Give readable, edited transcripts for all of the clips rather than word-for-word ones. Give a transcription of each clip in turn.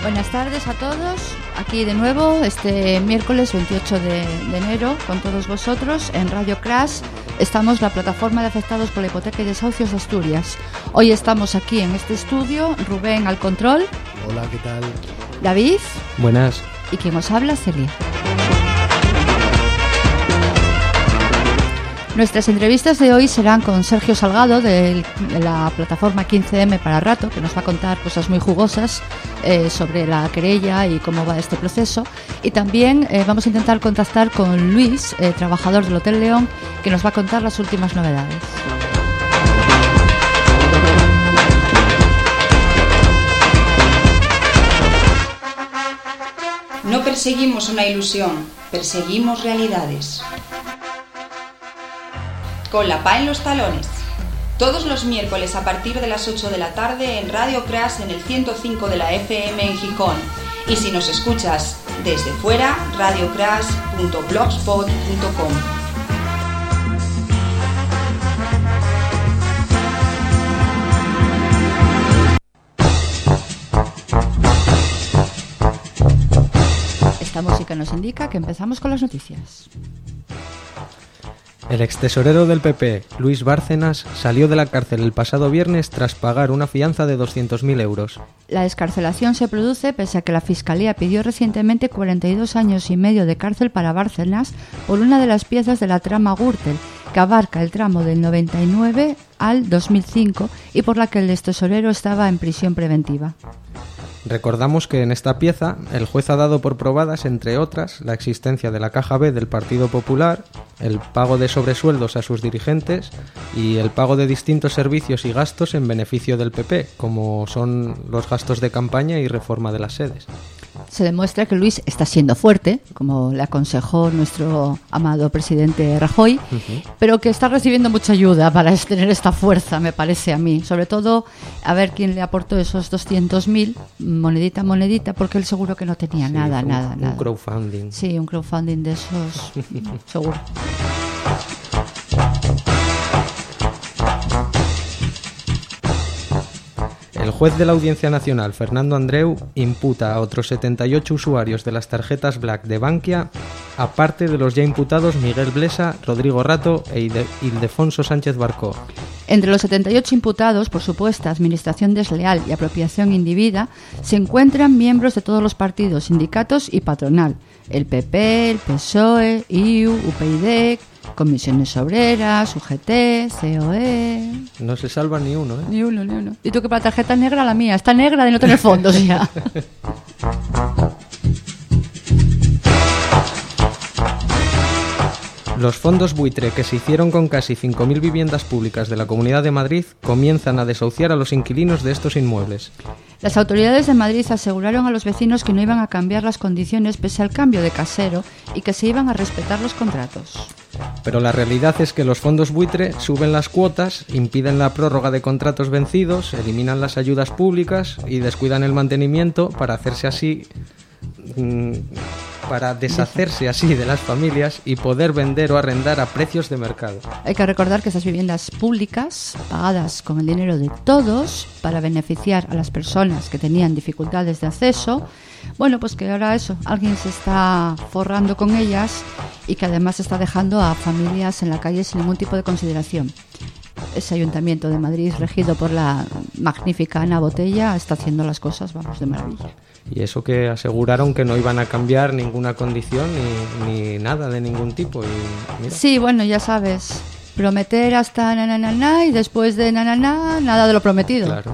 Buenas tardes a todos, aquí de nuevo este miércoles 28 de enero con todos vosotros en Radio Crash. Estamos la plataforma de afectados por la hipoteca y desahucios de Asturias. Hoy estamos aquí en este estudio, Rubén al control. Hola, ¿qué tal? David. Buenas. Y quien os habla, Celia. Nuestras entrevistas de hoy serán con Sergio Salgado de la plataforma 15M para Rato, que nos va a contar cosas muy jugosas sobre la querella y cómo va este proceso. Y también vamos a intentar contactar con Luis, trabajador del Hotel León, que nos va a contar las últimas novedades. No perseguimos una ilusión, perseguimos realidades. Con la PA en los talones. Todos los miércoles a partir de las 8 de la tarde en Radio Crash en el 105 de la FM en Gijón. Y si nos escuchas desde fuera, radiocrash.blogspot.com. Esta música nos indica que empezamos con las noticias. El extesorero del PP, Luis Bárcenas, salió de la cárcel el pasado viernes tras pagar una fianza de 200.000 euros. La excarcelación se produce pese a que la Fiscalía pidió recientemente 42 años y medio de cárcel para Bárcenas por una de las piezas de la trama Gürtel, que abarca el tramo del 99 al 2005 y por la que el extesorero estaba en prisión preventiva. Recordamos que en esta pieza el juez ha dado por probadas, entre otras, la existencia de la Caja B del Partido Popular, el pago de sobresueldos a sus dirigentes y el pago de distintos servicios y gastos en beneficio del PP, como son los gastos de campaña y reforma de las sedes. Se demuestra que Luis está siendo fuerte, como le aconsejó nuestro amado presidente Rajoy, pero que está recibiendo mucha ayuda para tener esta fuerza, me parece a mí. Sobre todo, a ver quién le aportó esos 200.000, monedita a monedita, porque él seguro que no tenía nada. Un crowdfunding. Sí, un crowdfunding de esos, seguro. El juez de la Audiencia Nacional, Fernando Andreu, imputa a otros 78 usuarios de las tarjetas Black de Bankia, aparte de los ya imputados Miguel Blesa, Rodrigo Rato e Ildefonso Sánchez Barcó. Entre los 78 imputados por supuesta administración desleal y apropiación indebida se encuentran miembros de todos los partidos, sindicatos y patronal: el PP, el PSOE, IU, UPyD, Comisiones Obreras, UGT, COE... No se salva ni uno, ¿eh? Ni uno. Y tú que para la tarjeta negra, la mía está negra de no tener fondos ya. Los fondos buitre que se hicieron con casi 5.000 viviendas públicas de la Comunidad de Madrid comienzan a desahuciar a los inquilinos de estos inmuebles. Las autoridades de Madrid aseguraron a los vecinos que no iban a cambiar las condiciones pese al cambio de casero y que se iban a respetar los contratos. Pero la realidad es que los fondos buitre suben las cuotas, impiden la prórroga de contratos vencidos, eliminan las ayudas públicas y descuidan el mantenimiento para deshacerse así de las familias y poder vender o arrendar a precios de mercado. Hay que recordar que esas viviendas públicas, pagadas con el dinero de todos para beneficiar a las personas que tenían dificultades de acceso, bueno, pues que ahora alguien se está forrando con ellas y que además está dejando a familias en la calle sin ningún tipo de consideración. Ese Ayuntamiento de Madrid, regido por la magnífica Ana Botella, está haciendo las cosas, de maravilla. Y eso que aseguraron que no iban a cambiar ninguna condición ni nada de ningún tipo. Y mira. Sí, bueno, ya sabes, prometer hasta nananana y después de nanana, nada de lo prometido. Claro.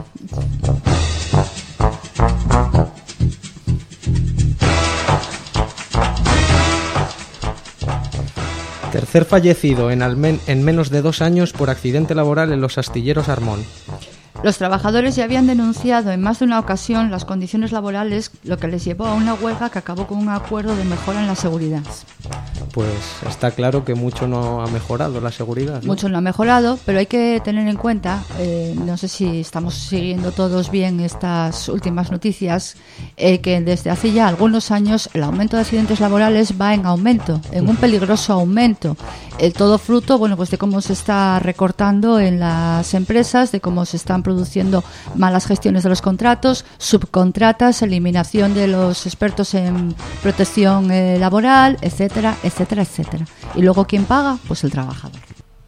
Tercer fallecido en menos de 2 años por accidente laboral en los astilleros Armón. Los trabajadores ya habían denunciado en más de una ocasión las condiciones laborales, lo que les llevó a una huelga que acabó con un acuerdo de mejora en la seguridad. pues está claro que mucho no ha mejorado la seguridad, ¿no? Mucho no ha mejorado, pero hay que tener en cuenta, no sé si estamos siguiendo todos bien estas últimas noticias, que desde hace ya algunos años el aumento de accidentes laborales va en aumento, en un peligroso aumento. Todo fruto, bueno, pues de cómo se está recortando en las empresas, de cómo se están produciendo malas gestiones de los contratos, subcontratas, eliminación de los expertos en protección laboral, etcétera, etcétera, etcétera. Y luego, ¿quién paga? Pues el trabajador.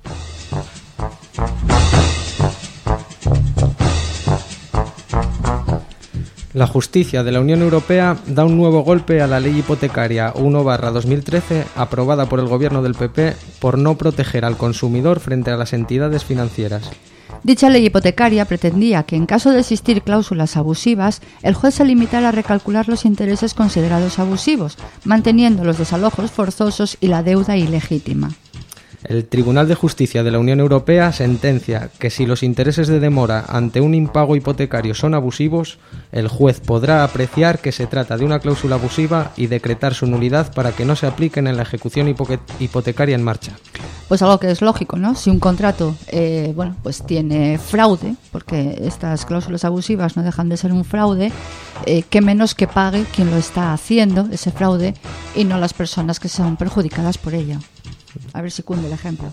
La justicia de la Unión Europea da un nuevo golpe a la ley hipotecaria 1/2013, aprobada por el gobierno del PP, por no proteger al consumidor frente a las entidades financieras. Dicha ley hipotecaria pretendía que, en caso de existir cláusulas abusivas, el juez se limitara a recalcular los intereses considerados abusivos, manteniendo los desalojos forzosos y la deuda ilegítima. El Tribunal de Justicia de la Unión Europea sentencia que si los intereses de demora ante un impago hipotecario son abusivos, el juez podrá apreciar que se trata de una cláusula abusiva y decretar su nulidad para que no se apliquen en la ejecución hipotecaria en marcha. Pues algo que es lógico, ¿no? Si un contrato, pues tiene fraude, porque estas cláusulas abusivas no dejan de ser un fraude, qué menos que pague quien lo está haciendo, ese fraude, y no las personas que son perjudicadas por ello. A ver si cunde el ejemplo.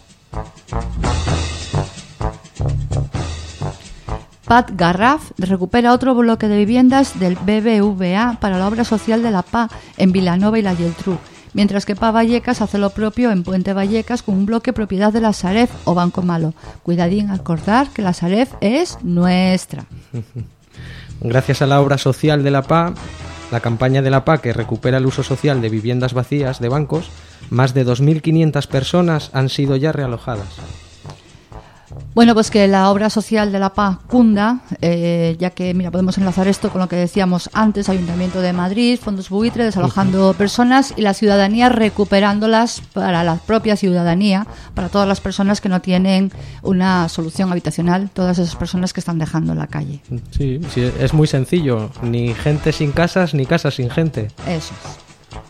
Pat Garraf recupera otro bloque de viviendas del BBVA para la obra social de la PA en Vilanova y la Geltrú, mientras que PA Vallecas hace lo propio en Puente Vallecas con un bloque propiedad de la Sareb o Banco Malo. Cuidadín acordar que la Sareb es nuestra. Gracias a la obra social de la PA, la campaña de la PA que recupera el uso social de viviendas vacías de bancos, más de 2.500 personas han sido ya realojadas. Bueno, pues que la obra social de la PA cunda, ya que, mira, podemos enlazar esto con lo que decíamos antes, Ayuntamiento de Madrid, fondos buitre, desalojando personas y la ciudadanía recuperándolas para la propia ciudadanía, para todas las personas que no tienen una solución habitacional, todas esas personas que están dejando en la calle. Sí, es muy sencillo, ni gente sin casas, ni casas sin gente. Eso es.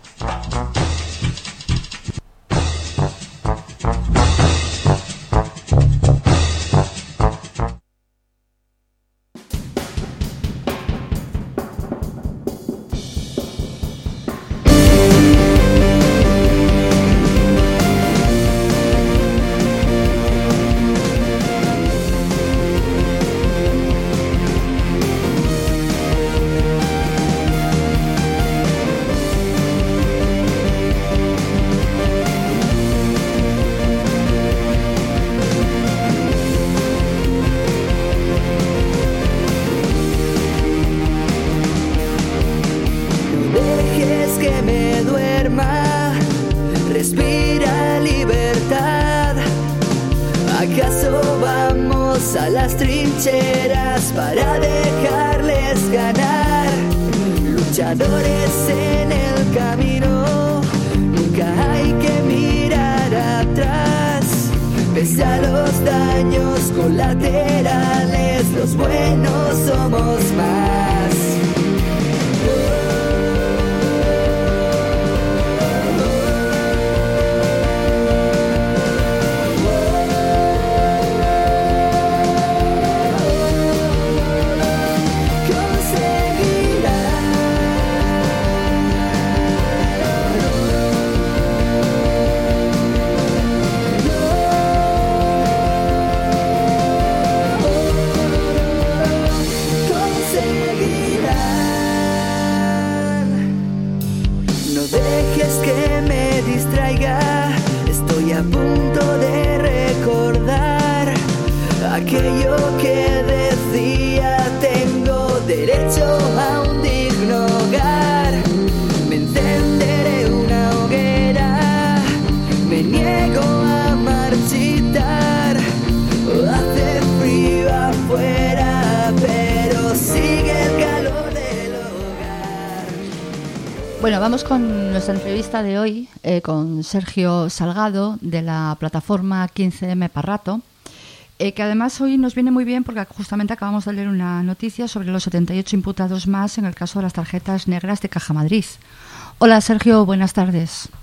Bueno, vamos con nuestra entrevista de hoy con Sergio Salgado de la plataforma 15M Parrato, que además hoy nos viene muy bien porque justamente acabamos de leer una noticia sobre los 78 imputados más en el caso de las tarjetas negras de Caja Madrid. Hola Sergio, buenas tardes.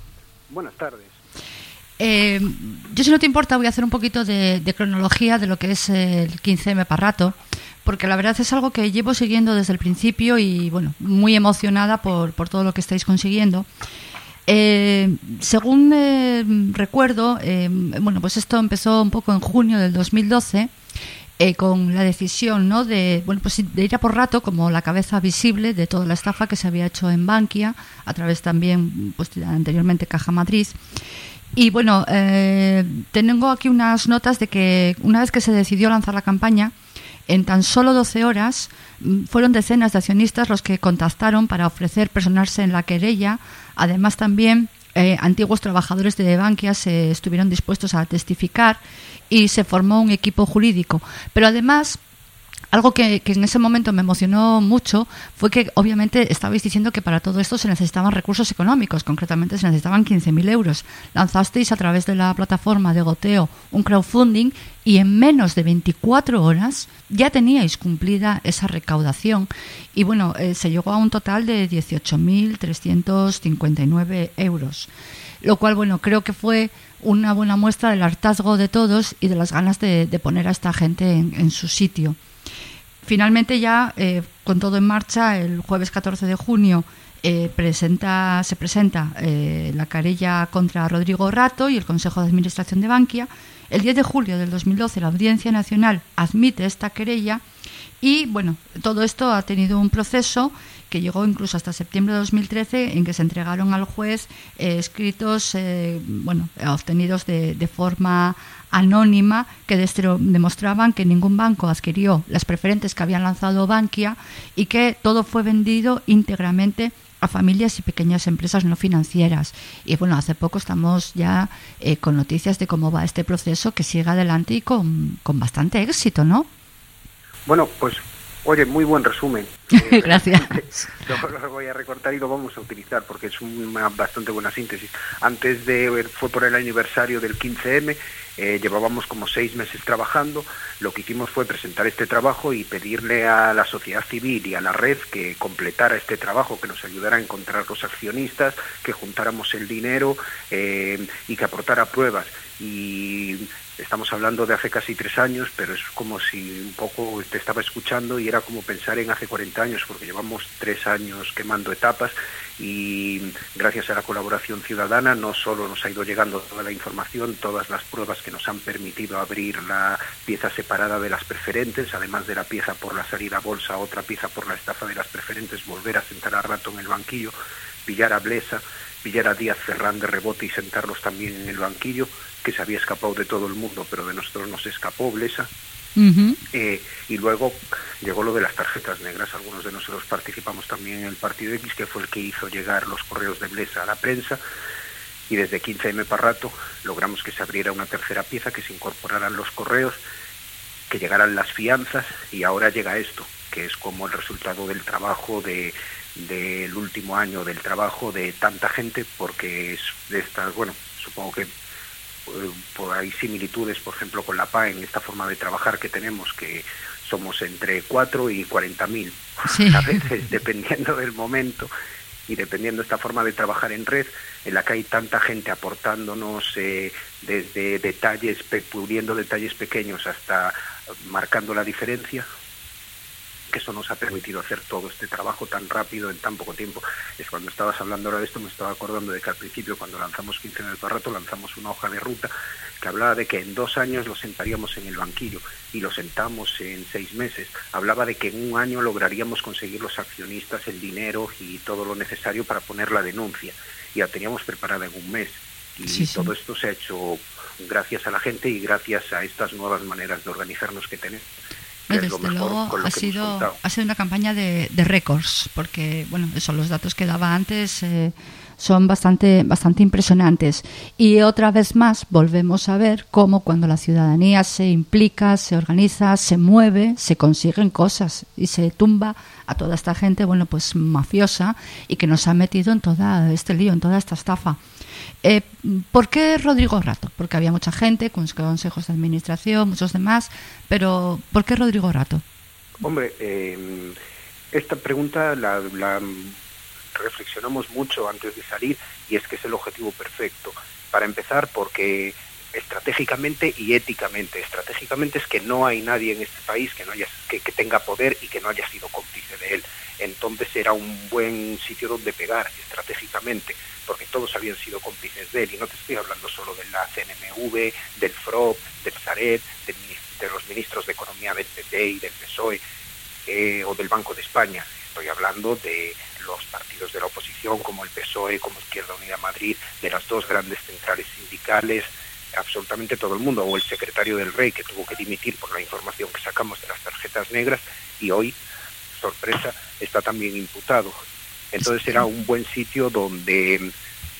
Buenas tardes. Yo, si no te importa, voy a hacer un poquito de cronología de lo que es el 15M Parrato, porque la verdad es algo que llevo siguiendo desde el principio y, bueno, muy emocionada por todo lo que estáis consiguiendo. Según recuerdo, bueno, pues esto empezó un poco en junio del 2012 con la decisión, ¿no?, de ir a por Rato como la cabeza visible de toda la estafa que se había hecho en Bankia, a través también, pues anteriormente Caja Madrid. Y bueno, tengo aquí unas notas de que una vez que se decidió lanzar la campaña, en tan solo 12 horas fueron decenas de accionistas los que contactaron para ofrecer personarse en la querella. Además, también antiguos trabajadores de Bankia se estuvieron dispuestos a testificar y se formó un equipo jurídico. Pero además, algo que en ese momento me emocionó mucho fue que obviamente estabais diciendo que para todo esto se necesitaban recursos económicos, concretamente se necesitaban 15.000 euros. Lanzasteis a través de la plataforma de goteo un crowdfunding y en menos de 24 horas ya teníais cumplida esa recaudación y bueno, se llegó a un total de 18.359 euros. Lo cual, bueno, creo que fue una buena muestra del hartazgo de todos y de las ganas de poner a esta gente en su sitio. Finalmente ya, con todo en marcha, el jueves 14 de junio se presenta la querella contra Rodrigo Rato y el Consejo de Administración de Bankia. El 10 de julio del 2012 la Audiencia Nacional admite esta querella y, bueno, todo esto ha tenido un proceso que llegó incluso hasta septiembre de 2013, en que se entregaron al juez escritos obtenidos de forma anónima que demostraban que ningún banco adquirió las preferentes que habían lanzado Bankia y que todo fue vendido íntegramente a familias y pequeñas empresas no financieras. Y bueno, hace poco estamos ya con noticias de cómo va este proceso, que sigue adelante y con bastante éxito, ¿no? Bueno, pues, oye, muy buen resumen. Gracias. Lo voy a recortar y lo vamos a utilizar porque es una bastante buena síntesis. Fue por el aniversario del 15M, llevábamos como 6 meses trabajando. Lo que hicimos fue presentar este trabajo y pedirle a la sociedad civil y a la red que completara este trabajo, que nos ayudara a encontrar los accionistas, que juntáramos el dinero y que aportara pruebas. Y estamos hablando de hace casi 3 años, pero es como si un poco te estaba escuchando y era como pensar en hace 40 años, porque llevamos 3 años quemando etapas y gracias a la colaboración ciudadana no solo nos ha ido llegando toda la información, todas las pruebas que nos han permitido abrir la pieza separada de las preferentes, además de la pieza por la salida a bolsa, otra pieza por la estafa de las preferentes, volver a sentar a Rato en el banquillo, pillar a Blesa, pillar a Díaz Ferrán de rebote y sentarlos también en el banquillo, que se había escapado de todo el mundo, pero de nosotros nos escapó Blesa. Uh-huh. Y luego llegó lo de las tarjetas negras. Algunos de nosotros participamos también en el Partido X, que fue el que hizo llegar los correos de Blesa a la prensa, y desde 15M Parrato logramos que se abriera una tercera pieza, que se incorporaran los correos, que llegaran las fianzas, y ahora llega esto, que es como el resultado del trabajo del último año, del trabajo de tanta gente, porque es de estas, bueno, supongo que hay similitudes, por ejemplo, con la PA en esta forma de trabajar que tenemos, que somos entre 4 y 40.000, sí, a veces, dependiendo del momento y dependiendo de esta forma de trabajar en red, en la que hay tanta gente aportándonos desde detalles, puliendo detalles pequeños hasta marcando la diferencia, que eso nos ha permitido hacer todo este trabajo tan rápido en tan poco tiempo. Es cuando estabas hablando ahora de esto, me estaba acordando de que al principio, cuando lanzamos 15M Parrato, lanzamos una hoja de ruta que hablaba de que en 2 años lo sentaríamos en el banquillo, y lo sentamos en 6 meses. Hablaba de que en 1 año lograríamos conseguir los accionistas, el dinero y todo lo necesario para poner la denuncia, y la teníamos preparada en 1 mes. Y sí. Todo esto se ha hecho gracias a la gente y gracias a estas nuevas maneras de organizarnos que tenemos. Desde luego ha sido una campaña de récords, porque bueno, eso, los datos que daba antes son bastante impresionantes. Y otra vez más volvemos a ver cómo cuando la ciudadanía se implica, se organiza, se mueve, se consiguen cosas y se tumba a toda esta gente, bueno, pues mafiosa, y que nos ha metido en todo este lío, en toda esta estafa. ¿Por qué Rodrigo Rato? Porque había mucha gente con consejos de administración, muchos demás, pero ¿por qué Rodrigo Rato? Hombre, esta pregunta la reflexionamos mucho antes de salir, y es que es el objetivo perfecto. Para empezar, porque estratégicamente y éticamente. Estratégicamente es que no hay nadie en este país que tenga poder y que no haya sido cómplice de él. Entonces era un buen sitio donde pegar estratégicamente, porque todos habían sido cómplices de él, y no te estoy hablando solo de la CNMV, del FROB, del Sareb, de los ministros de Economía del PP y del PSOE, o del Banco de España. Estoy hablando de los partidos de la oposición, como el PSOE, como Izquierda Unida Madrid, de las dos grandes centrales sindicales, absolutamente todo el mundo, o el secretario del Rey, que tuvo que dimitir por la información que sacamos de las tarjetas negras, y hoy, sorpresa, está también imputado. Entonces era un buen sitio donde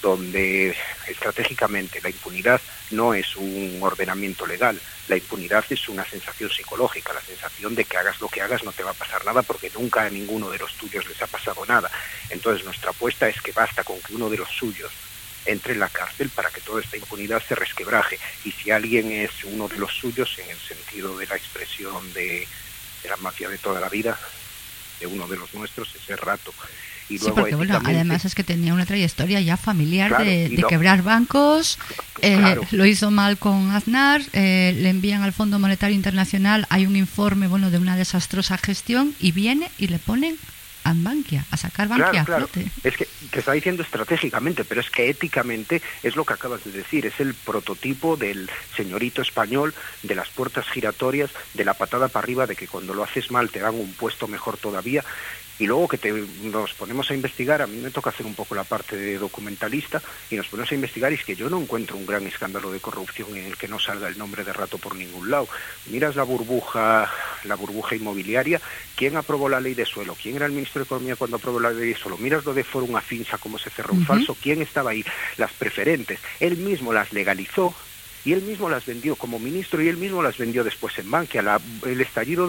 estratégicamente la impunidad no es un ordenamiento legal, la impunidad es una sensación psicológica, la sensación de que hagas lo que hagas no te va a pasar nada, porque nunca a ninguno de los tuyos les ha pasado nada. Entonces nuestra apuesta es que basta con que uno de los suyos entre en la cárcel para que toda esta impunidad se resquebraje, y si alguien es uno de los suyos, en el sentido de la expresión de la mafia de toda la vida, de uno de los nuestros, ese rato. Y sí, luego, porque bueno, además es que tenía una trayectoria ya familiar, claro, de quebrar bancos, claro. Lo hizo mal con Aznar, le envían al Fondo Monetario Internacional, hay un informe de una desastrosa gestión, y viene y le ponen a Bankia, a sacar Bankia a flote. Es que te está diciendo estratégicamente, pero es que éticamente es lo que acabas de decir, es el prototipo del señorito español, de las puertas giratorias, de la patada para arriba, de que cuando lo haces mal te dan un puesto mejor todavía. Y luego que nos ponemos a investigar, a mí me toca hacer un poco la parte de documentalista, y nos ponemos a investigar, y es que yo no encuentro un gran escándalo de corrupción en el que no salga el nombre de Rato por ningún lado. Miras la burbuja inmobiliaria, ¿quién aprobó la ley de suelo? ¿Quién era el ministro de Economía cuando aprobó la ley de suelo? Miras lo de Forum Afinsa, cómo se cerró un falso, ¿quién estaba ahí? Las preferentes, él mismo las legalizó, y él mismo las vendió como ministro, y él mismo las vendió después en Bankia. El estallido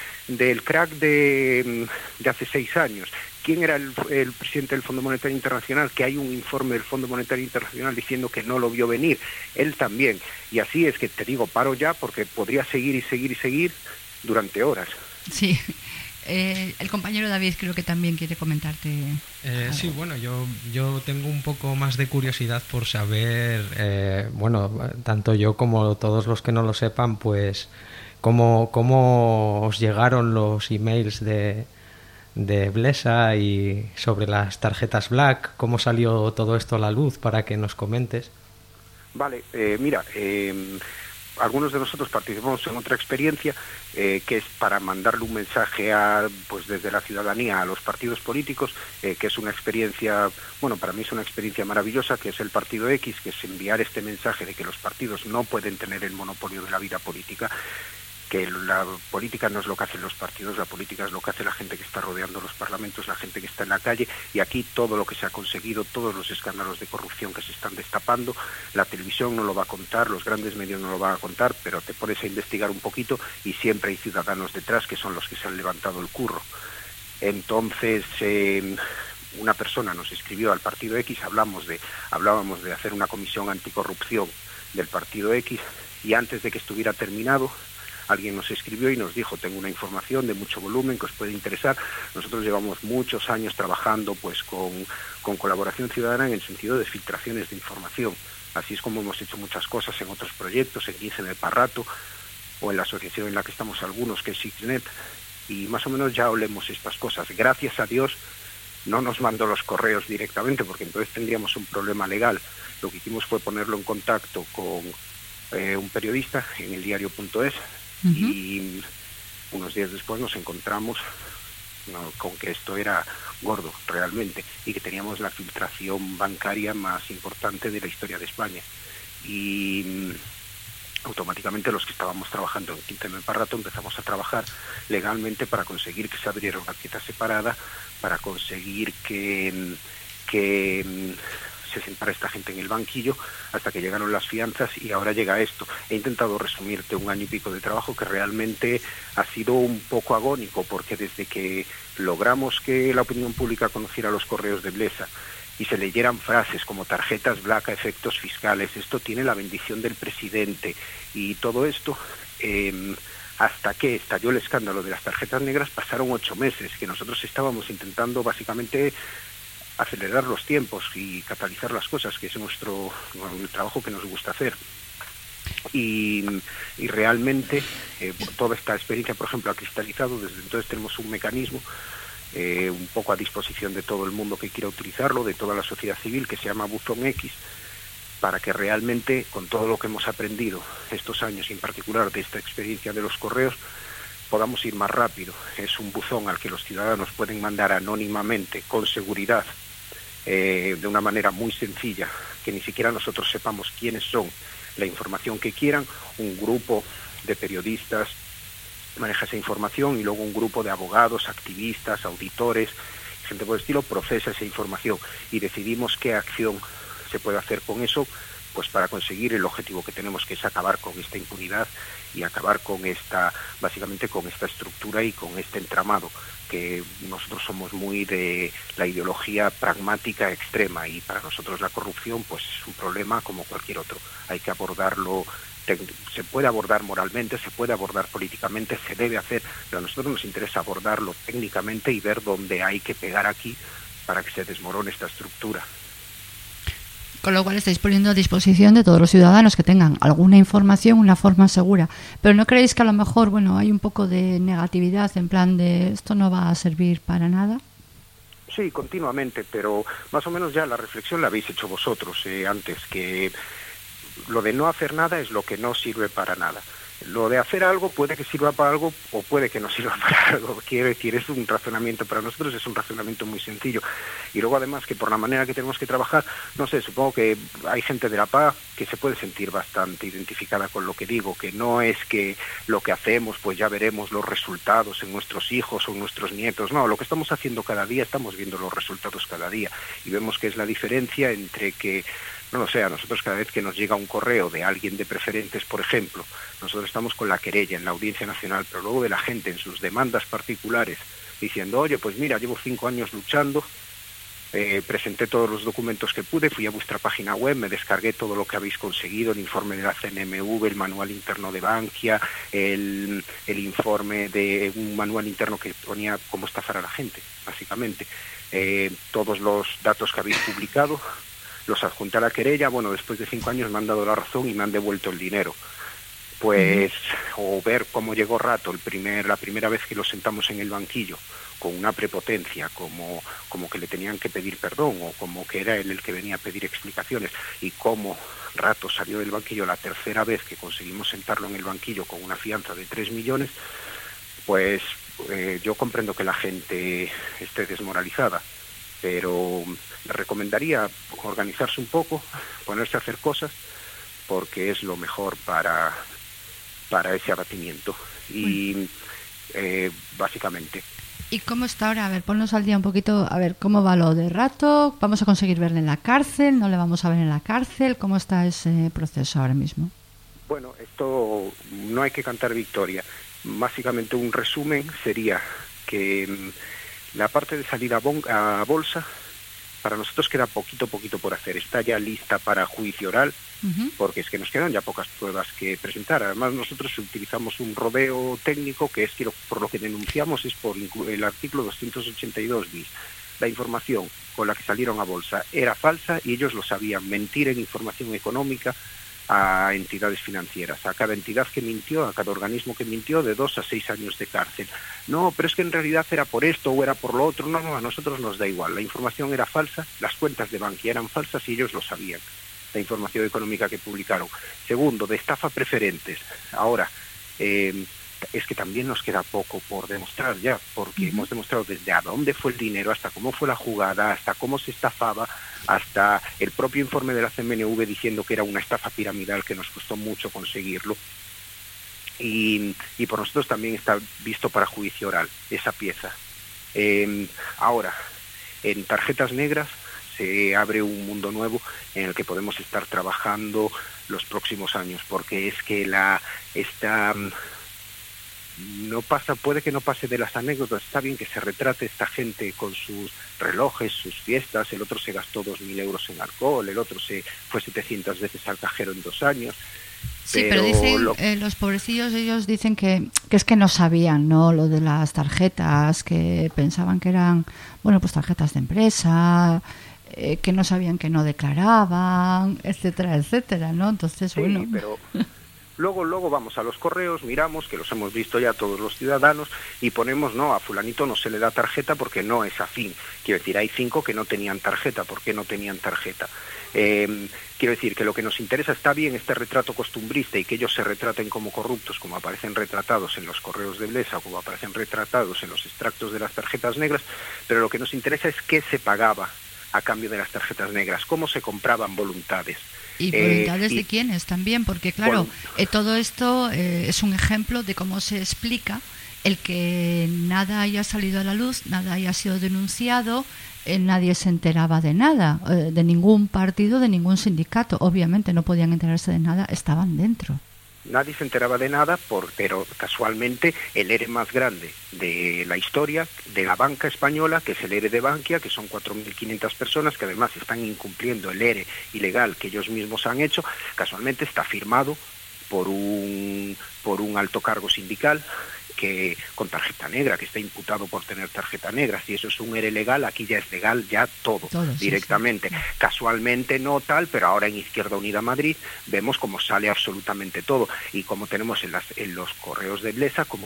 del crack de hace 6 años. ¿Quién era el presidente del Fondo Monetario Internacional? Que hay un informe del Fondo Monetario Internacional diciendo que no lo vio venir. Él también. Y así es que te digo, paro ya, porque podría seguir y seguir y seguir durante horas. Sí. El compañero David creo que también quiere comentarte. Sí, bueno, yo tengo un poco más de curiosidad por saber, tanto yo como todos los que no lo sepan, pues cómo os llegaron los emails de Blesa y sobre las tarjetas Black, cómo salió todo esto a la luz, para que nos comentes. Vale, mira, algunos de nosotros participamos en otra experiencia que es para mandarle un mensaje desde la ciudadanía a los partidos políticos, que es una experiencia, para mí es una experiencia maravillosa, que es el Partido X, que es enviar este mensaje de que los partidos no pueden tener el monopolio de la vida política, que la política no es lo que hacen los partidos, la política es lo que hace la gente que está rodeando los parlamentos, la gente que está en la calle, y aquí todo lo que se ha conseguido, todos los escándalos de corrupción que se están destapando, la televisión no lo va a contar, los grandes medios no lo van a contar, pero te pones a investigar un poquito y siempre hay ciudadanos detrás que son los que se han levantado el curro. Entonces, una persona nos escribió al Partido X, hablábamos de hacer una comisión anticorrupción del Partido X, y antes de que estuviera terminado, alguien nos escribió y nos dijo: tengo una información de mucho volumen que os puede interesar. Nosotros llevamos muchos años trabajando con colaboración ciudadana en el sentido de filtraciones de información. Así es como hemos hecho muchas cosas en otros proyectos, en 15 de Parrato, o en la asociación en la que estamos algunos, que es Xnet, y más o menos ya olemos estas cosas. Gracias a Dios no nos mandó los correos directamente, porque entonces tendríamos un problema legal. Lo que hicimos fue ponerlo en contacto con un periodista en el diario.es, y unos días después nos encontramos con que esto era gordo realmente, y que teníamos la filtración bancaria más importante de la historia de España. Y automáticamente los que estábamos trabajando en Quintana de Parrato empezamos a trabajar legalmente para conseguir que se abriera una quieta separada, para conseguir que se sentara esta gente en el banquillo, hasta que llegaron las fianzas, y ahora llega esto. He intentado resumirte 1 año y pico de trabajo que realmente ha sido un poco agónico, porque desde que logramos que la opinión pública conociera los correos de Blesa y se leyeran frases como tarjetas Black a efectos fiscales, esto tiene la bendición del presidente, y todo esto, hasta que estalló el escándalo de las tarjetas negras, pasaron 8 meses, que nosotros estábamos intentando básicamente acelerar los tiempos y catalizar las cosas, que es el trabajo que nos gusta hacer. Y realmente toda esta experiencia, por ejemplo, ha cristalizado. Desde entonces tenemos un mecanismo un poco a disposición de todo el mundo que quiera utilizarlo, de toda la sociedad civil, que se llama Buzón X, para que realmente, con todo lo que hemos aprendido estos años, y en particular de esta experiencia de los correos, podamos ir más rápido. Es un buzón al que los ciudadanos pueden mandar anónimamente, con seguridad, de una manera muy sencilla, que ni siquiera nosotros sepamos quiénes son, la información que quieran. Un grupo de periodistas maneja esa información y luego un grupo de abogados, activistas, auditores, gente por el estilo, procesa esa información y decidimos qué acción se puede hacer con eso, pues para conseguir el objetivo que tenemos, que es acabar con esta impunidad y acabar con básicamente con esta estructura y con este entramado, que nosotros somos muy de la ideología pragmática extrema, y para nosotros la corrupción pues es un problema como cualquier otro. Hay que abordarlo, se puede abordar moralmente, se puede abordar políticamente, se debe hacer, pero a nosotros nos interesa abordarlo técnicamente y ver dónde hay que pegar aquí para que se desmorone esta estructura. Con lo cual estáis poniendo a disposición de todos los ciudadanos que tengan alguna información, una forma segura. Pero ¿no creéis que a lo mejor, hay un poco de negatividad en plan de esto no va a servir para nada? Sí, continuamente, pero más o menos ya la reflexión la habéis hecho vosotros antes, que lo de no hacer nada es lo que no sirve para nada. Lo de hacer algo puede que sirva para algo o puede que no sirva para algo. Quiero decir, es un razonamiento, para nosotros es un razonamiento muy sencillo. Y luego además que por la manera que tenemos que trabajar, no sé, supongo que hay gente de la PA que se puede sentir bastante identificada con lo que digo, que no es que lo que hacemos pues ya veremos los resultados en nuestros hijos o en nuestros nietos. No, lo que estamos haciendo cada día, estamos viendo los resultados cada día y vemos que es la diferencia entre que, no lo sé, a nosotros cada vez que nos llega un correo de alguien de Preferentes, por ejemplo, nosotros estamos con la querella en la Audiencia Nacional, pero luego de la gente en sus demandas particulares diciendo, oye, pues mira, llevo 5 años luchando, presenté todos los documentos que pude, fui a vuestra página web, me descargué todo lo que habéis conseguido, el informe de la CNMV, el manual interno de Bankia, el informe de un manual interno que ponía cómo estafar a la gente, básicamente, todos los datos que habéis publicado, los adjunté a la querella. Después de 5 años me han dado la razón y me han devuelto el dinero. Pues, o ver cómo llegó Rato la primera vez que lo sentamos en el banquillo, con una prepotencia, como que le tenían que pedir perdón, o como que era él el que venía a pedir explicaciones, y cómo Rato salió del banquillo la tercera vez que conseguimos sentarlo en el banquillo con una fianza de 3 millones, pues yo comprendo que la gente esté desmoralizada, pero le recomendaría organizarse un poco, ponerse a hacer cosas, porque es lo mejor para ese abatimiento. Y básicamente. ¿Y cómo está ahora? A ver, ponnos al día un poquito, a ver, ¿cómo va lo de Rato? ¿Vamos a conseguir verle en la cárcel? ¿No le vamos a ver en la cárcel? ¿Cómo está ese proceso ahora mismo? Bueno, esto no hay que cantar victoria. Básicamente un resumen sería que la parte de salida a bolsa, para nosotros queda poquito por hacer. Está ya lista para juicio oral, porque es que nos quedan ya pocas pruebas que presentar. Además, nosotros utilizamos un rodeo técnico, que es que por lo que denunciamos es por el artículo 282 bis. La información con la que salieron a bolsa era falsa y ellos lo sabían. Mentir en información económica a entidades financieras, a cada entidad que mintió, a cada organismo que mintió, de 2 a 6 años de cárcel. No, pero es que en realidad era por esto o era por lo otro. No, a nosotros nos da igual. La información era falsa, las cuentas de Bankia eran falsas y ellos lo sabían, la información económica que publicaron. Segundo, de estafa Preferentes. Ahora, es que también nos queda poco por demostrar ya, porque hemos demostrado desde a dónde fue el dinero, hasta cómo fue la jugada, hasta cómo se estafaba, hasta el propio informe de la CNMV diciendo que era una estafa piramidal que nos costó mucho conseguirlo. Y por nosotros también está visto para juicio oral esa pieza. Ahora, en tarjetas negras se abre un mundo nuevo en el que podemos estar trabajando los próximos años, porque es que no pasa, puede que no pase de las anécdotas. Está bien que se retrate esta gente con sus relojes, sus fiestas. El otro se gastó 2.000 euros en alcohol, el otro se fue 700 veces al cajero en 2 años. Sí, pero dicen, los pobrecillos, ellos dicen que es que no sabían, ¿no? Lo de las tarjetas, que pensaban que eran, bueno, pues tarjetas de empresa, que no sabían que no declaraban, etcétera, etcétera, ¿no? Entonces, sí, bueno... pero luego vamos a los correos, miramos, que los hemos visto ya todos los ciudadanos, y ponemos, no, a fulanito no se le da tarjeta porque no es afín. Quiero decir, hay 5 que no tenían tarjeta. ¿Por qué no tenían tarjeta? Quiero decir que lo que nos interesa, está bien este retrato costumbrista y que ellos se retraten como corruptos, como aparecen retratados en los correos de Blesa o como aparecen retratados en los extractos de las tarjetas negras, pero lo que nos interesa es qué se pagaba a cambio de las tarjetas negras, cómo se compraban voluntades. ¿Y voluntades de quiénes también? Porque claro, todo esto es un ejemplo de cómo se explica el que nada haya salido a la luz, nada haya sido denunciado, nadie se enteraba de nada, de ningún partido, de ningún sindicato. Obviamente no podían enterarse de nada, estaban dentro. Nadie se enteraba de nada, pero casualmente el ERE más grande de la historia de la banca española, que es el ERE de Bankia, que son 4.500 personas que además están incumpliendo el ERE ilegal que ellos mismos han hecho, casualmente está firmado por un alto cargo sindical que con tarjeta negra, que está imputado por tener tarjeta negra. Si eso es un ERE legal, aquí ya es legal ya todo directamente. Sí. Casualmente no tal, pero ahora en Izquierda Unida Madrid vemos cómo sale absolutamente todo, y como tenemos en los correos de Blesa, como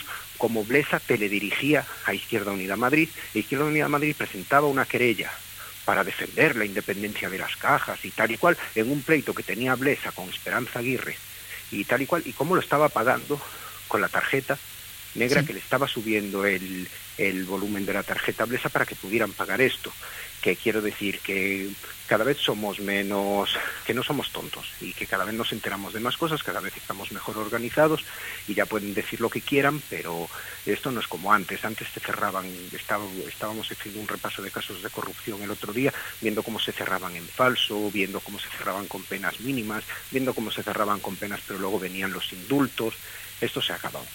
Blesa teledirigía a Izquierda Unida Madrid, e Izquierda Unida Madrid presentaba una querella para defender la independencia de las cajas y tal y cual, en un pleito que tenía Blesa con Esperanza Aguirre y tal y cual, y cómo lo estaba pagando con la tarjeta negra, sí, que le estaba subiendo el volumen de la tarjeta Blesa para que pudieran pagar esto. Que quiero decir que cada vez somos menos, que no somos tontos, y que cada vez nos enteramos de más cosas, cada vez estamos mejor organizados y ya pueden decir lo que quieran, pero esto no es como antes. Antes te cerraban, estábamos haciendo un repaso de casos de corrupción el otro día, viendo cómo se cerraban en falso, viendo cómo se cerraban con penas mínimas, viendo cómo se cerraban con penas pero luego venían los indultos. Esto se ha acabado.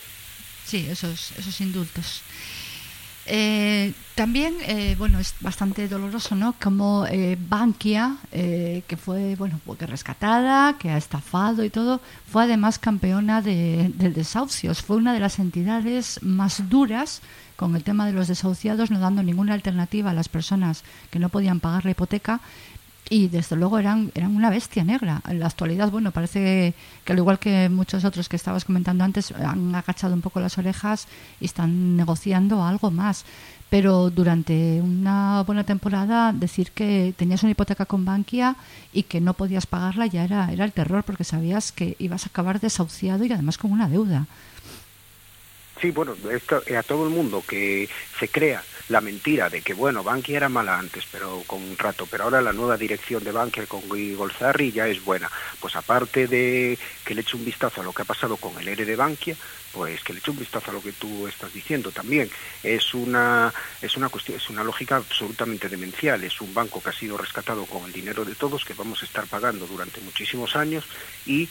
Sí, esos indultos. También, bueno, es bastante doloroso, ¿no? Como Bankia, que fue, bueno, que rescatada, que ha estafado y todo, fue además campeona del desahucios. Fue una de las entidades más duras con el tema de los desahuciados, no dando ninguna alternativa a las personas que no podían pagar la hipoteca. Y desde luego eran una bestia negra. En la actualidad, bueno, parece que al igual que muchos otros que estabas comentando antes, han agachado un poco las orejas y están negociando algo más. Pero durante una buena temporada, decir que tenías una hipoteca con Bankia y que no podías pagarla ya era el terror, porque sabías que ibas a acabar desahuciado y además con una deuda. Sí, bueno, esto, a todo el mundo que se crea la mentira de que, bueno, Bankia era mala antes, pero con un rato, pero ahora la nueva dirección de Bankia con Golzarri ya es buena. Pues aparte de que le eche un vistazo a lo que ha pasado con el ERE de Bankia, pues que le eche un vistazo a lo que tú estás diciendo también. Es una cuestión, es una lógica absolutamente demencial. Es un banco que ha sido rescatado con el dinero de todos, que vamos a estar pagando durante muchísimos años, y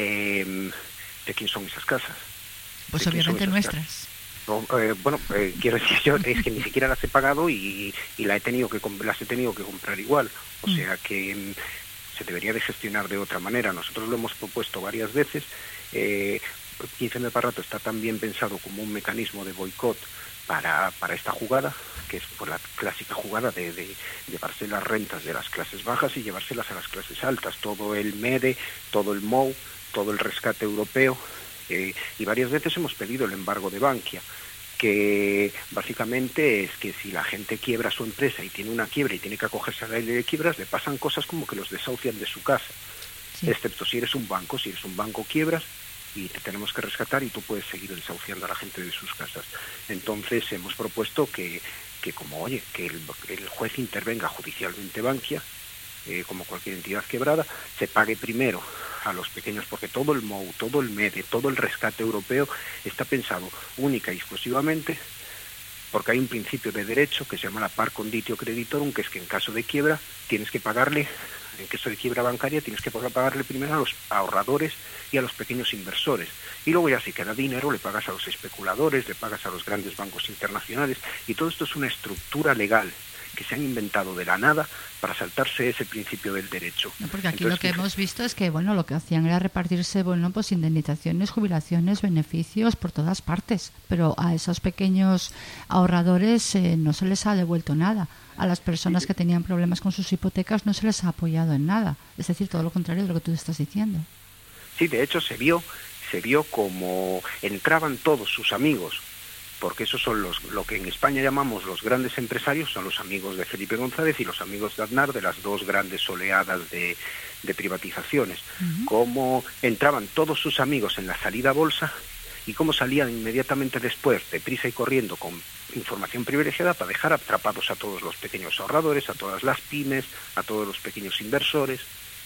¿de quién son esas casas? Pues obviamente nuestras. Quiero decir yo, es que ni siquiera las he pagado y las he tenido que comprar igual. O sea que se debería de gestionar de otra manera. Nosotros lo hemos propuesto varias veces. 15M para rato está también pensado como un mecanismo de boicot para esta jugada, que es por la clásica jugada de llevarse las rentas de las clases bajas y llevárselas a las clases altas. Todo el MEDE, todo el MOU, todo el rescate europeo. Y varias veces hemos pedido el embargo de Bankia, que básicamente es que si la gente quiebra su empresa y tiene una quiebra y tiene que acogerse a la ley de quiebras, le pasan cosas como que los desahucian de su casa, sí, excepto si eres un banco quiebras y te tenemos que rescatar y tú puedes seguir desahuciando a la gente de sus casas. Entonces hemos propuesto que el juez intervenga judicialmente Bankia, como cualquier entidad quebrada, se pague primero a los pequeños, porque todo el MOU, todo el MEDE, todo el rescate europeo está pensado única y exclusivamente porque hay un principio de derecho que se llama la par conditio creditorum, que es que en caso de quiebra tienes que pagarle, en caso de quiebra bancaria tienes que pagarle primero a los ahorradores y a los pequeños inversores, y luego ya si queda dinero le pagas a los especuladores, le pagas a los grandes bancos internacionales, y todo esto es una estructura legal que se han inventado de la nada para saltarse ese principio del derecho. No, porque aquí entonces, lo que hemos visto es que, bueno, lo que hacían era repartirse, bueno, pues indemnizaciones, jubilaciones, beneficios por todas partes, pero a esos pequeños ahorradores no se les ha devuelto nada. A las personas que tenían problemas con sus hipotecas no se les ha apoyado en nada. Es decir, todo lo contrario de lo que tú estás diciendo. Sí, de hecho se vio como entraban todos sus amigos, porque esos son lo que en España llamamos los grandes empresarios, son los amigos de Felipe González y los amigos de Aznar, de las dos grandes oleadas de privatizaciones. Cómo entraban todos sus amigos en la salida a bolsa y cómo salían inmediatamente después, deprisa y corriendo, con información privilegiada para dejar atrapados a todos los pequeños ahorradores, a todas las pymes, a todos los pequeños inversores.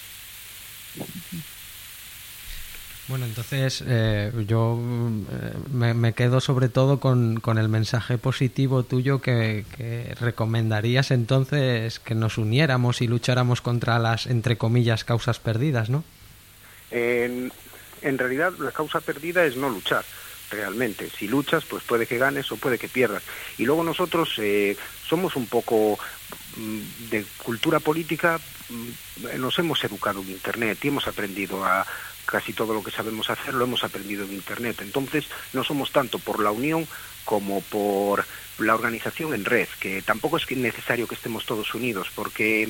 Bueno, entonces yo me quedo sobre todo con el mensaje positivo tuyo que recomendarías entonces que nos uniéramos y lucháramos contra las, entre comillas, causas perdidas, ¿no? En realidad la causa perdida es no luchar. Realmente, si luchas, pues puede que ganes o puede que pierdas. Y luego nosotros somos un poco de cultura política, nos hemos educado en Internet y hemos aprendido a casi todo lo que sabemos hacer, lo hemos aprendido en Internet. Entonces, no somos tanto por la unión como por la organización en red, que tampoco es necesario que estemos todos unidos, porque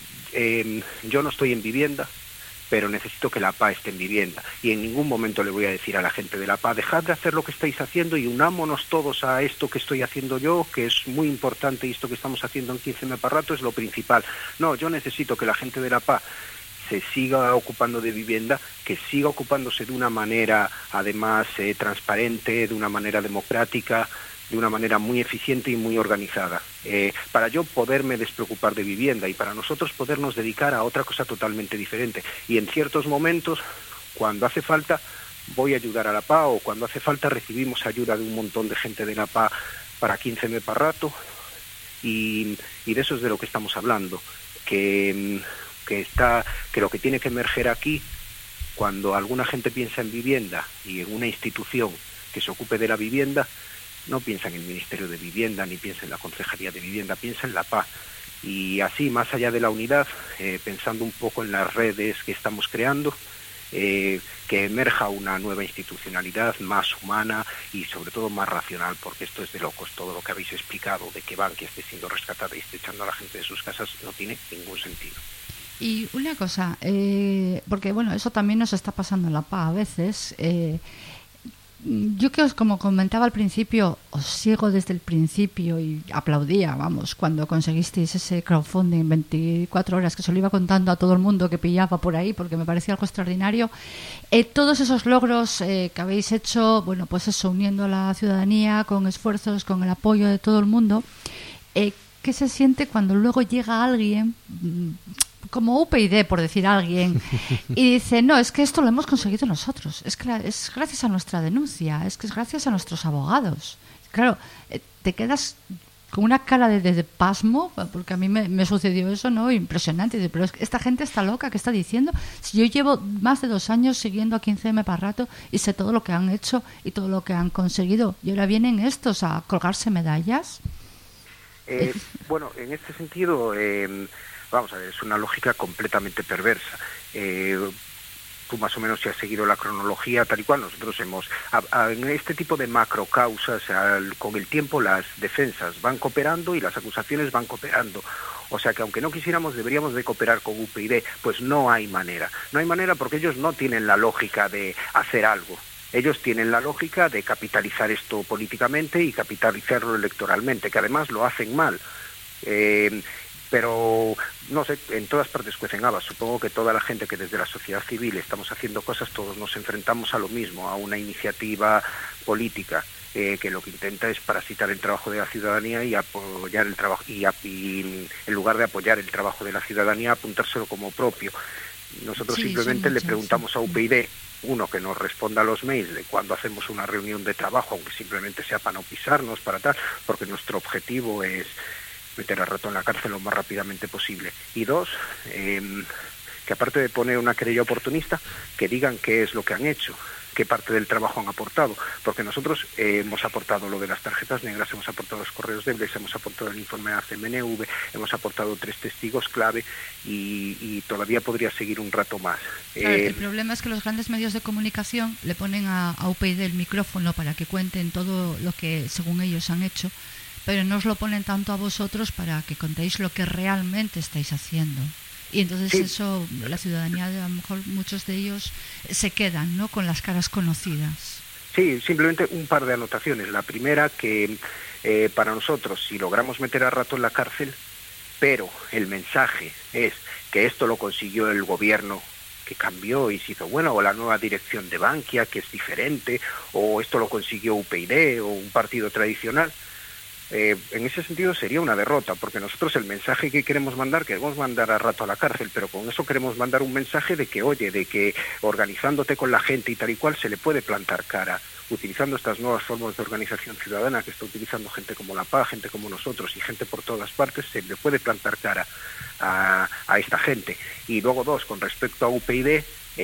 yo no estoy en vivienda, pero necesito que la PA esté en vivienda. Y en ningún momento le voy a decir a la gente de la PA, dejad de hacer lo que estáis haciendo y unámonos todos a esto que estoy haciendo yo, que es muy importante, y esto que estamos haciendo en 15M para rato es lo principal. No, yo necesito que la gente de la PA se siga ocupando de vivienda, que siga ocupándose de una manera, además, transparente, de una manera democrática, de una manera muy eficiente y muy organizada, para yo poderme despreocupar de vivienda y para nosotros podernos dedicar a otra cosa totalmente diferente. Y en ciertos momentos, cuando hace falta, voy a ayudar a la PA, o cuando hace falta recibimos ayuda de un montón de gente de la PA para 15M para rato, y de eso es de lo que estamos hablando, que lo que tiene que emerger aquí, cuando alguna gente piensa en vivienda y en una institución que se ocupe de la vivienda, no piensa en el Ministerio de Vivienda ni piensa en la Concejalía de Vivienda, piensa en la PA. Y así, más allá de la unidad, pensando un poco en las redes que estamos creando, que emerja una nueva institucionalidad más humana y sobre todo más racional, porque esto es de locos. Todo lo que habéis explicado de que Bankia esté siendo rescatada y esté echando a la gente de sus casas no tiene ningún sentido. Y una cosa, porque bueno, eso también nos está pasando en la PA a veces. Yo que como comentaba al principio, os sigo desde el principio y aplaudía, vamos, cuando conseguisteis ese crowdfunding en 24 horas, que se lo iba contando a todo el mundo que pillaba por ahí, porque me parecía algo extraordinario. Todos esos logros que habéis hecho, bueno, pues eso, uniendo a la ciudadanía, con esfuerzos, con el apoyo de todo el mundo, ¿qué se siente cuando luego llega alguien como UPyD, por decir alguien, y dice, no, es que esto lo hemos conseguido nosotros, es gracias a nuestra denuncia, es que es gracias a nuestros abogados? Claro, te quedas con una cara de pasmo, porque a mí me sucedió eso, ¿no? Impresionante. Pero esta gente está loca, ¿qué está diciendo? Si yo llevo más de 2 años siguiendo a 15M para rato y sé todo lo que han hecho y todo lo que han conseguido, y ahora vienen estos a colgarse medallas. Bueno, en este sentido, vamos a ver, es una lógica completamente perversa. Tú más o menos si has seguido la cronología tal y cual, nosotros hemos, en este tipo de macrocausas, con el tiempo las defensas van cooperando y las acusaciones van cooperando. O sea que aunque no quisiéramos, deberíamos de cooperar con UPyD, pues no hay manera. No hay manera porque ellos no tienen la lógica de hacer algo. Ellos tienen la lógica de capitalizar esto políticamente y capitalizarlo electoralmente, que además lo hacen mal. Pero, no sé, en todas partes cuecen habas. Supongo que toda la gente que desde la sociedad civil estamos haciendo cosas, todos nos enfrentamos a lo mismo, a una iniciativa política que lo que intenta es parasitar el trabajo de la ciudadanía y apoyar el trabajo, y en lugar de apoyar el trabajo de la ciudadanía, apuntárselo como propio. Nosotros simplemente le preguntamos a UPyD, uno, que nos responda a los mails de cuando hacemos una reunión de trabajo, aunque simplemente sea para no pisarnos, para tal, porque nuestro objetivo es meter al rato en la cárcel lo más rápidamente posible. Y 2, que aparte de poner una querella oportunista, que digan qué es lo que han hecho. qué parte del trabajo han aportado, porque nosotros hemos aportado lo de las tarjetas negras, hemos aportado los correos débiles, hemos aportado el informe de ACMNV, hemos aportado 3 testigos clave y todavía podría seguir un rato más. Claro, el problema es que los grandes medios de comunicación le ponen a UPyD el micrófono para que cuenten todo lo que según ellos han hecho, pero no os lo ponen tanto a vosotros para que contéis lo que realmente estáis haciendo. Y entonces sí, eso, la ciudadanía, a lo mejor muchos de ellos se quedan, ¿no?, con las caras conocidas. Sí, simplemente un par de anotaciones. La primera, que para nosotros, si logramos meter a Rato en la cárcel, pero el mensaje es que esto lo consiguió el gobierno que cambió y se hizo bueno, o la nueva dirección de Bankia, que es diferente, o esto lo consiguió UPyD o un partido tradicional, en ese sentido sería una derrota, porque nosotros el mensaje que queremos mandar a Rato a la cárcel, pero con eso queremos mandar un mensaje de que, oye, de que organizándote con la gente y tal y cual se le puede plantar cara, utilizando estas nuevas formas de organización ciudadana que está utilizando gente como la PA, gente como nosotros y gente por todas partes, se le puede plantar cara a esta gente. Y luego 2, con respecto a UPyD,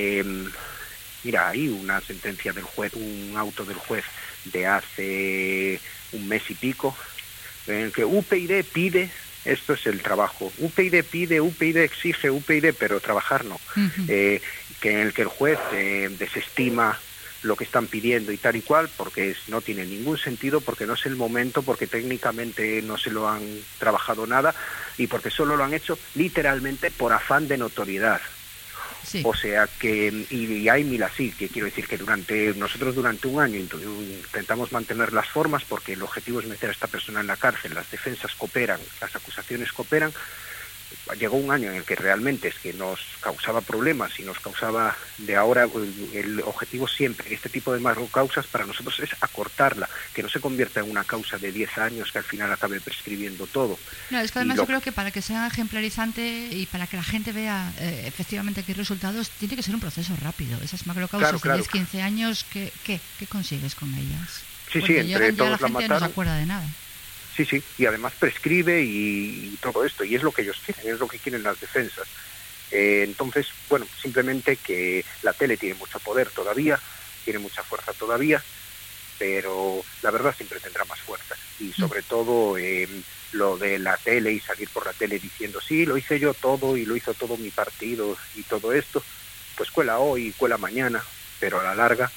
mira, hay una sentencia del juez, un auto del juez de hace un mes y pico, en el que UPyD pide, esto es el trabajo, UPyD pide, UPyD exige, UPyD, pero trabajar no, que en el que el juez desestima lo que están pidiendo y tal y cual, porque no tiene ningún sentido, porque no es el momento, porque técnicamente no se lo han trabajado nada y porque solo lo han hecho literalmente por afán de notoriedad. Sí. O sea que, y hay mil así, que quiero decir que nosotros durante un año intentamos mantener las formas, porque el objetivo es meter a esta persona en la cárcel, las defensas cooperan, las acusaciones cooperan. Llegó un año en el que realmente es que nos causaba problemas y nos causaba, de ahora el objetivo siempre, este tipo de macrocausas para nosotros es acortarla, que no se convierta en una causa de 10 años que al final acabe prescribiendo todo. No, es que además yo creo que para que sea ejemplarizante y para que la gente vea efectivamente qué resultados, tiene que ser un proceso rápido. Esas macrocausas de 10, 15 años, ¿qué consigues con ellas? Sí, porque sí, entre todos la gente no se acuerda de nada. Sí, y además prescribe y todo esto, y es lo que ellos quieren, es lo que quieren las defensas. Entonces, bueno, simplemente que la tele tiene mucho poder todavía, tiene mucha fuerza todavía, pero la verdad siempre tendrá más fuerza. Y sobre todo lo de la tele y salir por la tele diciendo, sí, lo hice yo todo y lo hizo todo mi partido y todo esto, pues cuela hoy, cuela mañana, pero a la larga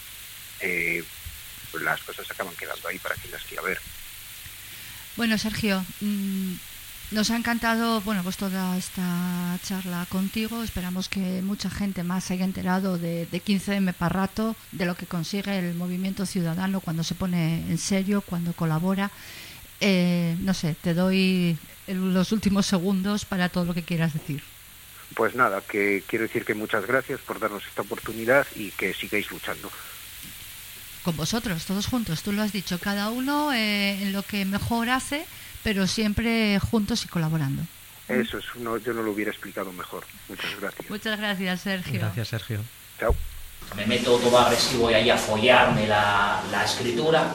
pues las cosas acaban quedando ahí para quien las quiera ver. Bueno, Sergio, nos ha encantado pues toda esta charla contigo. Esperamos que mucha gente más se haya enterado de 15M para Rato, de lo que consigue el movimiento ciudadano cuando se pone en serio, cuando colabora. No sé, te doy los últimos segundos para todo lo que quieras decir. Pues nada, que quiero decir que muchas gracias por darnos esta oportunidad y que sigáis luchando. Con vosotros, todos juntos, tú lo has dicho, cada uno en lo que mejor hace, pero siempre juntos y colaborando. Eso es, yo no lo hubiera explicado mejor. Muchas gracias. Muchas gracias, Sergio. Gracias, Sergio. Chao. Me meto todo agresivo y ahí a follarme la escritura,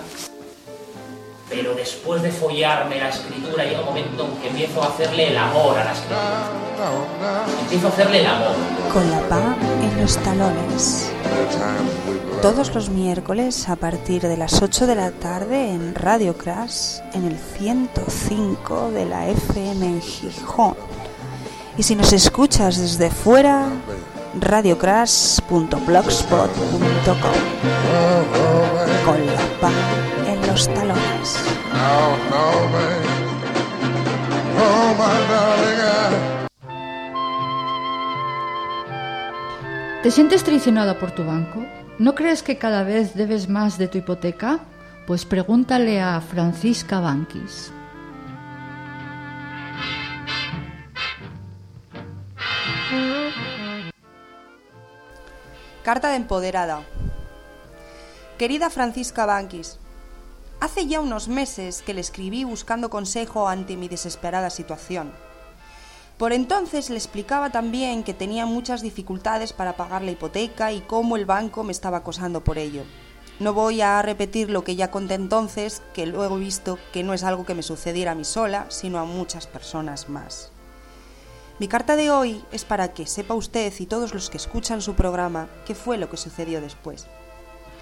pero después de follarme la escritura llega un momento en que empiezo a hacerle el amor a la escritura. Empiezo a hacerle el amor. Con la PA en los talones. Todos los miércoles a partir de las 8 de la tarde en Radio Crash, en el 105 de la FM en Gijón. Y si nos escuchas desde fuera, radiocrash.blogspot.com. Con la PA en los talones. ¿Te sientes traicionado por tu banco? ¿No crees que cada vez debes más de tu hipoteca? Pues pregúntale a Francisca Banquis. Carta de empoderada. Querida Francisca Banquis, hace ya unos meses que le escribí buscando consejo ante mi desesperada situación. Por entonces le explicaba también que tenía muchas dificultades para pagar la hipoteca y cómo el banco me estaba acosando por ello. No voy a repetir lo que ya conté entonces, que luego he visto que no es algo que me sucediera a mí sola, sino a muchas personas más. Mi carta de hoy es para que sepa usted y todos los que escuchan su programa qué fue lo que sucedió después.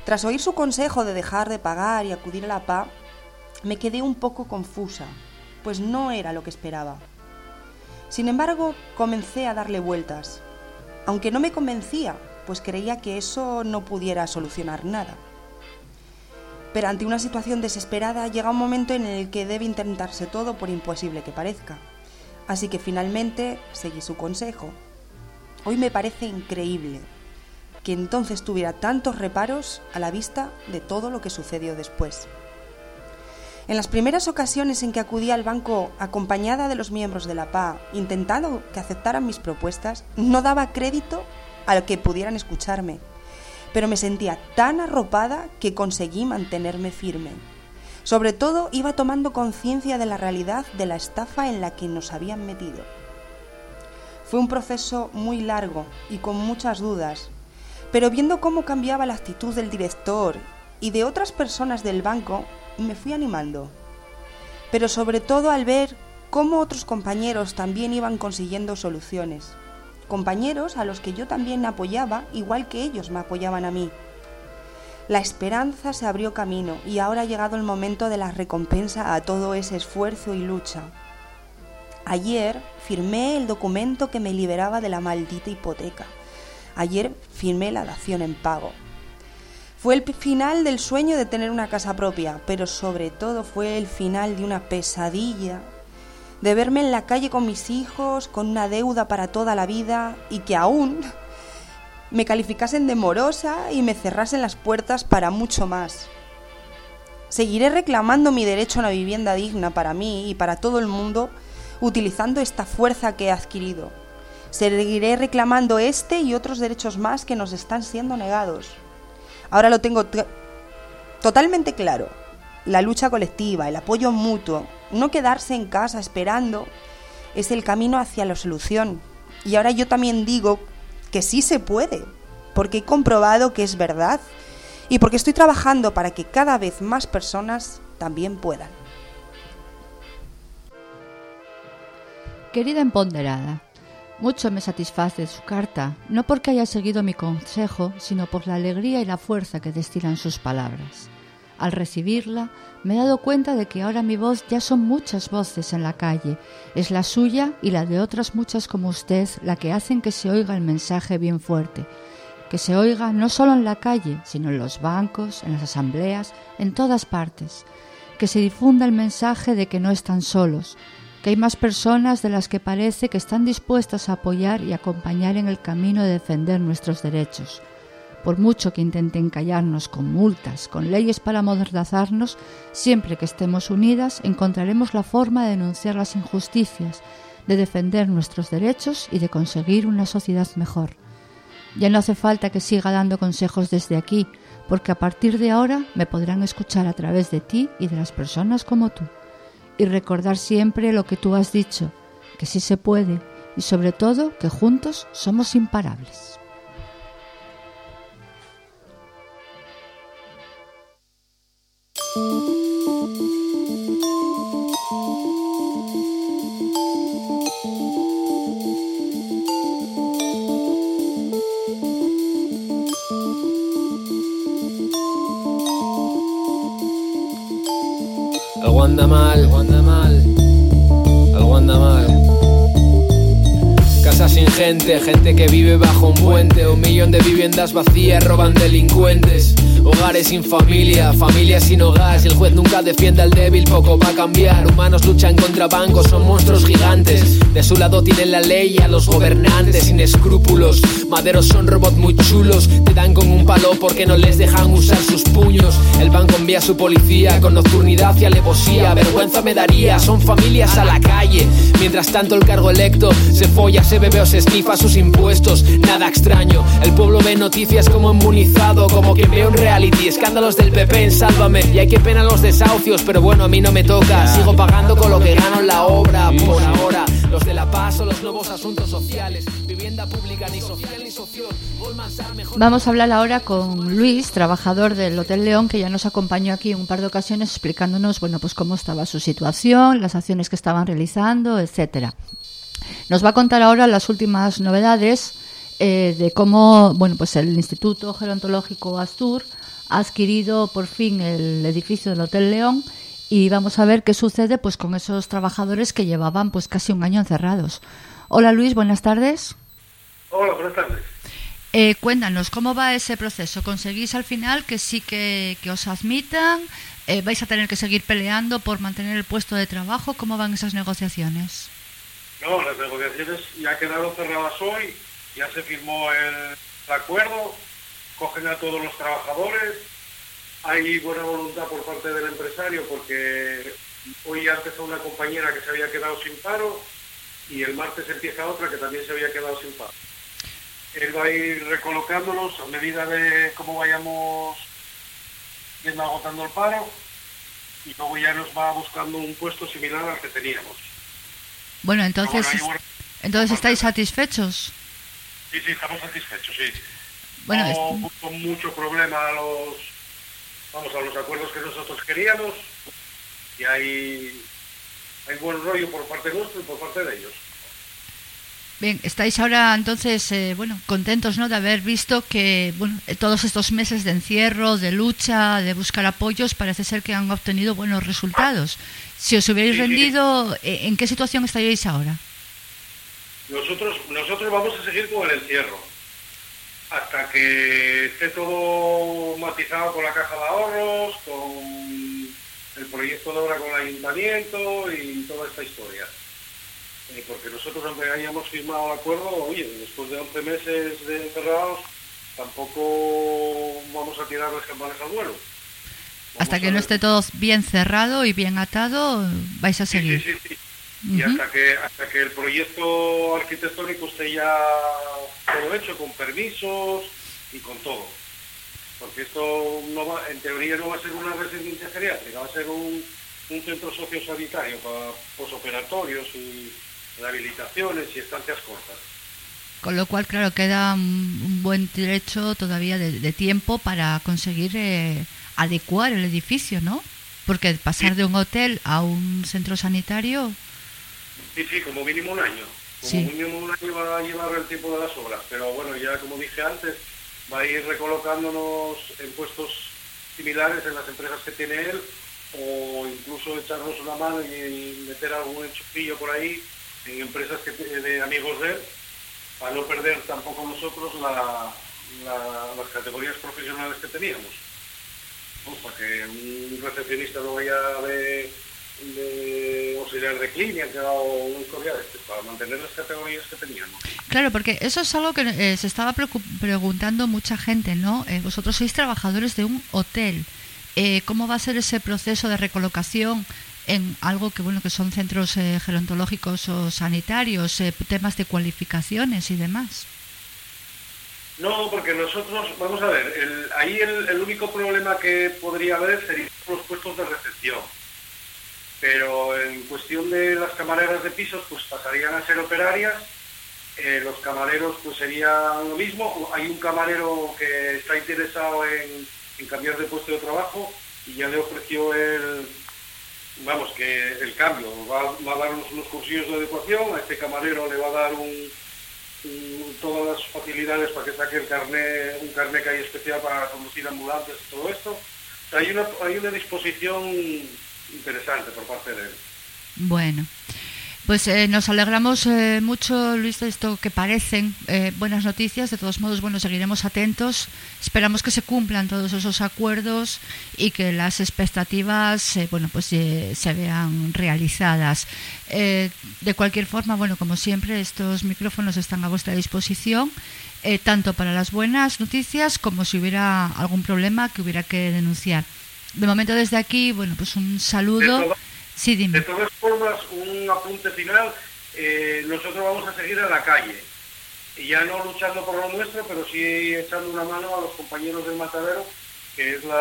Tras oír su consejo de dejar de pagar y acudir a la PA, me quedé un poco confusa, pues no era lo que esperaba. Sin embargo, comencé a darle vueltas, aunque no me convencía, pues creía que eso no pudiera solucionar nada. Pero ante una situación desesperada llega un momento en el que debe intentarse todo por imposible que parezca. Así que finalmente seguí su consejo. Hoy me parece increíble que entonces tuviera tantos reparos a la vista de todo lo que sucedió después. En las primeras ocasiones en que acudí al banco acompañada de los miembros de la PA, intentando que aceptaran mis propuestas, no daba crédito a lo que pudieran escucharme, pero me sentía tan arropada que conseguí mantenerme firme. Sobre todo iba tomando conciencia de la realidad de la estafa en la que nos habían metido. Fue un proceso muy largo y con muchas dudas, pero viendo cómo cambiaba la actitud del director y de otras personas del banco, me fui animando. Pero sobre todo al ver cómo otros compañeros también iban consiguiendo soluciones. Compañeros a los que yo también apoyaba, igual que ellos me apoyaban a mí. La esperanza se abrió camino y ahora ha llegado el momento de la recompensa a todo ese esfuerzo y lucha. Ayer firmé el documento que me liberaba de la maldita hipoteca. Ayer firmé la dación en pago. Fue el final del sueño de tener una casa propia, pero sobre todo fue el final de una pesadilla, de verme en la calle con mis hijos, con una deuda para toda la vida y que aún me calificasen de morosa y me cerrasen las puertas para mucho más. Seguiré reclamando mi derecho a una vivienda digna para mí y para todo el mundo, utilizando esta fuerza que he adquirido. Seguiré reclamando este y otros derechos más que nos están siendo negados. Ahora lo tengo totalmente claro. La lucha colectiva, el apoyo mutuo, no quedarse en casa esperando, es el camino hacia la solución. Y ahora yo también digo que sí se puede, porque he comprobado que es verdad y porque estoy trabajando para que cada vez más personas también puedan. Querida empoderada, mucho me satisface su carta, no porque haya seguido mi consejo, sino por la alegría y la fuerza que destilan sus palabras. Al recibirla, me he dado cuenta de que ahora mi voz ya son muchas voces en la calle. Es la suya y la de otras muchas como usted la que hacen que se oiga el mensaje bien fuerte. Que se oiga no solo en la calle, sino en los bancos, en las asambleas, en todas partes. Que se difunda el mensaje de que no están solos, que hay más personas de las que parece que están dispuestas a apoyar y acompañar en el camino de defender nuestros derechos. Por mucho que intenten callarnos con multas, con leyes para amordazarnos, siempre que estemos unidas encontraremos la forma de denunciar las injusticias, de defender nuestros derechos y de conseguir una sociedad mejor. Ya no hace falta que siga dando consejos desde aquí, porque a partir de ahora me podrán escuchar a través de ti y de las personas como tú. Y recordar siempre lo que tú has dicho, que sí se puede y sobre todo que juntos somos imparables. Algo anda mal, algo anda mal, algo anda mal. Casa sin gente, gente que vive bajo un puente. 1 millón de viviendas vacías, roban delincuentes. Hogares sin familia, familias sin hogar. Si el juez nunca defiende al débil, poco va a cambiar. Humanos luchan contra bancos, son monstruos gigantes. De su lado tienen la ley y a los gobernantes sin escrúpulos. Maderos son robots muy chulos, te dan con un palo porque no les dejan usar sus puños. El banco envía a su policía con nocturnidad y alevosía. Vergüenza me daría, son familias a la calle. Mientras tanto el cargo electo se folla, se bebe o se esnifa sus impuestos. Nada extraño, el pueblo ve noticias como inmunizado, como quien ve un reality. Escándalos del PP en Sálvame y hay que pena los desahucios, pero bueno, a mí no me toca. Sigo pagando con lo que gano en la obra. Por ahora, los de la paz son los nuevos asuntos sociales. Vivienda pública ni social ni socio. Vamos a hablar ahora con Luis, trabajador del Hotel León, que ya nos acompañó aquí en un par de ocasiones explicándonos, bueno, pues cómo estaba su situación, las acciones que estaban realizando, etcétera. Nos va a contar ahora las últimas novedades de cómo, bueno, pues el Instituto Gerontológico Astur ha adquirido por fin el edificio del Hotel León y vamos a ver qué sucede pues con esos trabajadores que llevaban pues casi un año encerrados. Hola Luis, buenas tardes. Hola, buenas tardes. Cuéntanos, ¿cómo va ese proceso? ¿Conseguís al final que sí que os admitan? ¿Vais a tener que seguir peleando por mantener el puesto de trabajo? ¿Cómo van esas negociaciones? No, las negociaciones ya quedaron cerradas hoy, ya se firmó el acuerdo, cogen a todos los trabajadores, hay buena voluntad por parte del empresario porque hoy ya empezó una compañera que se había quedado sin paro y el martes empieza otra que también se había quedado sin paro. Él va a ir recolocándolos a medida de cómo vayamos yendo agotando el paro y luego ya nos va buscando un puesto similar al que teníamos. Bueno, entonces, entonces ¿estáis satisfechos? Sí, estamos satisfechos, sí. Bueno, no con mucho problema a los acuerdos que nosotros queríamos y hay buen rollo por parte nuestra y por parte de ellos. Bien, estáis ahora entonces, contentos, ¿no?, de haber visto que, todos estos meses de encierro, de lucha, de buscar apoyos, parece ser que han obtenido buenos resultados. Si os hubierais rendido, ¿en qué situación estaríais ahora? Nosotros vamos a seguir con el encierro hasta que esté todo matizado con la Caja de Ahorros, con el proyecto de obra con el ayuntamiento y toda esta historia. Porque nosotros, aunque hayamos firmado el acuerdo, oye, después de 11 meses de encerrados, tampoco vamos a tirar las campanas al vuelo. Hasta que no esté todo bien cerrado y bien atado, vais a seguir. Sí. Y hasta que el proyecto arquitectónico esté ya todo hecho, con permisos y con todo. Porque esto en teoría no va a ser una residencia geriátrica, va a ser un centro sociosanitario para posoperatorios y rehabilitaciones y estancias cortas. Con lo cual, claro, queda un buen trecho todavía de tiempo para conseguir adecuar el edificio, ¿no? Porque pasar de un hotel a un centro sanitario... Sí, como mínimo un año. Mínimo un año va a llevar el tiempo de las obras. Pero bueno, ya como dije antes, va a ir recolocándonos en puestos similares en las empresas que tiene él o incluso echarnos una mano y meter algún enchufillo por ahí en empresas de amigos de él, para no perder tampoco nosotros las categorías profesionales que teníamos. Para que un recepcionista no vaya de auxiliar de clínica o una historia de para mantener las categorías que teníamos. Claro, porque eso es algo que se estaba preguntando mucha gente, ¿no? Vosotros sois trabajadores de un hotel. ¿Cómo va a ser ese proceso de recolocación en algo que son centros gerontológicos o sanitarios, temas de cualificaciones y demás? No, porque nosotros, vamos a ver, ahí el único problema que podría haber serían los puestos de recepción. Pero en cuestión de las camareras de pisos, pues pasarían a ser operarias. Los camareros pues serían lo mismo. Hay un camarero que está interesado en cambiar de puesto de trabajo y ya le ofreció el cambio. Va a dar unos cursillos de adecuación, a este camarero le va a dar todas las facilidades para que saque un carnet que hay especial para conducir ambulantes y todo esto. O sea, hay una disposición interesante por parte de él. Bueno, pues nos alegramos mucho, Luis, de esto que parecen buenas noticias. De todos modos, seguiremos atentos. Esperamos que se cumplan todos esos acuerdos y que las expectativas se vean realizadas. De cualquier forma, como siempre, estos micrófonos están a vuestra disposición, tanto para las buenas noticias como si hubiera algún problema que hubiera que denunciar. De momento, desde aquí, un saludo. Sí, dime. De todas formas, un apunte final, nosotros vamos a seguir en la calle, y ya no luchando por lo nuestro, pero sí echando una mano a los compañeros del matadero, que es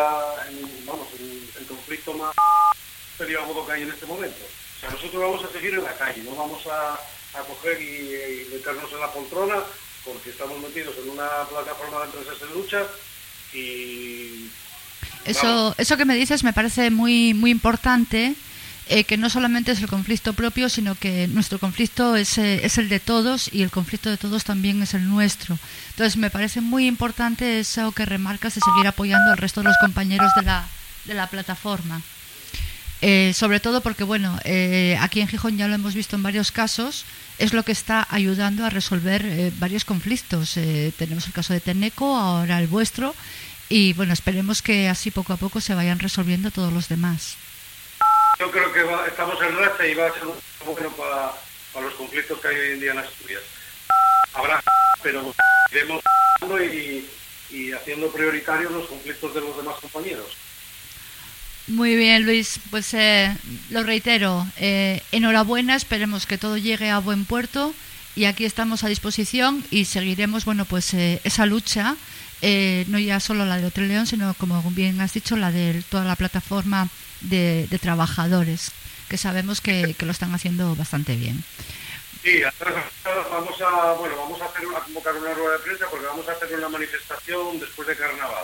el conflicto más peliagudo que hay en este momento. O sea, nosotros vamos a seguir en la calle, no vamos a coger y meternos en la poltrona, porque estamos metidos en una plataforma de empresas en lucha y... Eso que me dices me parece muy, muy importante, que no solamente es el conflicto propio, sino que nuestro conflicto es el de todos y el conflicto de todos también es el nuestro. Entonces me parece muy importante eso que remarcas de seguir apoyando al resto de los compañeros de la plataforma. Sobre todo porque, bueno, aquí en Gijón ya lo hemos visto en varios casos, es lo que está ayudando a resolver varios conflictos. Tenemos el caso de Teneco, ahora el vuestro, y bueno, esperemos que así poco a poco se vayan resolviendo todos los demás. Yo creo que estamos en racha y va a ser bueno para los conflictos que hay hoy en día en Asturias. Habrá, pero iremos y haciendo prioritarios los conflictos de los demás compañeros. Muy bien, Luis, pues lo reitero, enhorabuena, esperemos que todo llegue a buen puerto y aquí estamos a disposición y seguiremos, bueno, pues esa lucha, no ya solo la de Hotel León, sino como bien has dicho, la de toda la plataforma de trabajadores, que sabemos que lo están haciendo bastante bien. Sí, vamos a convocar una rueda de prensa porque vamos a hacer una manifestación después de Carnaval.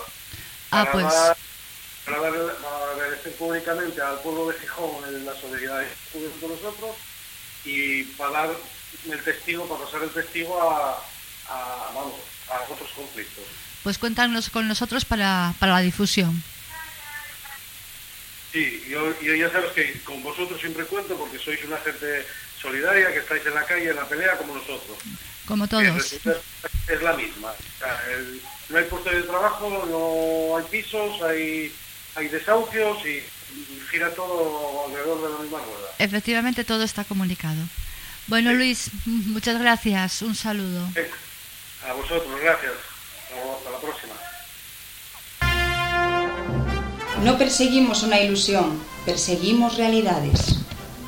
Para agradecer públicamente al pueblo de Gijón la solidaridad que tuvieron con nosotros y para dar el testigo, para pasar el testigo a otros conflictos. Pues cuéntanos con nosotros para la difusión. Sí, yo ya sabes que con vosotros siempre cuento porque sois una gente solidaria, que estáis en la calle, en la pelea como nosotros. Como todos. Es la misma. O sea, no hay puestos de trabajo, no hay pisos, hay desahucios y gira todo alrededor de la misma rueda. Efectivamente, todo está comunicado. Bueno, sí. Luis, muchas gracias. Un saludo. A vosotros, gracias. Hasta la próxima. No perseguimos una ilusión, perseguimos realidades.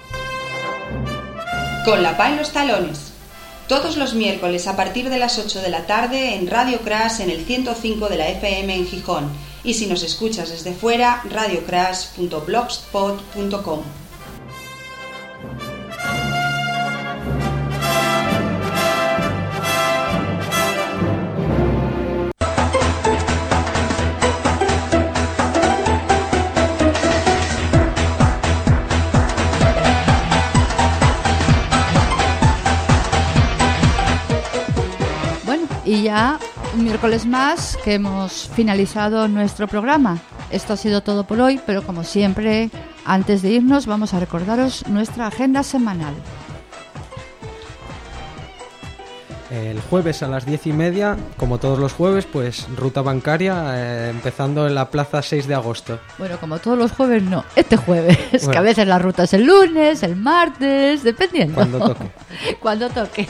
Con la PA en los talones. Todos los miércoles a partir de las 8 de la tarde en Radio Crash en el 105 de la FM en Gijón. Y si nos escuchas desde fuera, radiocrash.blogspot.com. Y ya un miércoles más que hemos finalizado nuestro programa. Esto ha sido todo por hoy, pero como siempre, antes de irnos vamos a recordaros nuestra agenda semanal. El jueves a las 10:30, como todos los jueves, pues ruta bancaria, empezando en la plaza 6 de agosto. Bueno, como todos los jueves no, este jueves, bueno. Que a veces la ruta es el lunes, el martes, dependiendo. Cuando toque. Cuando toque.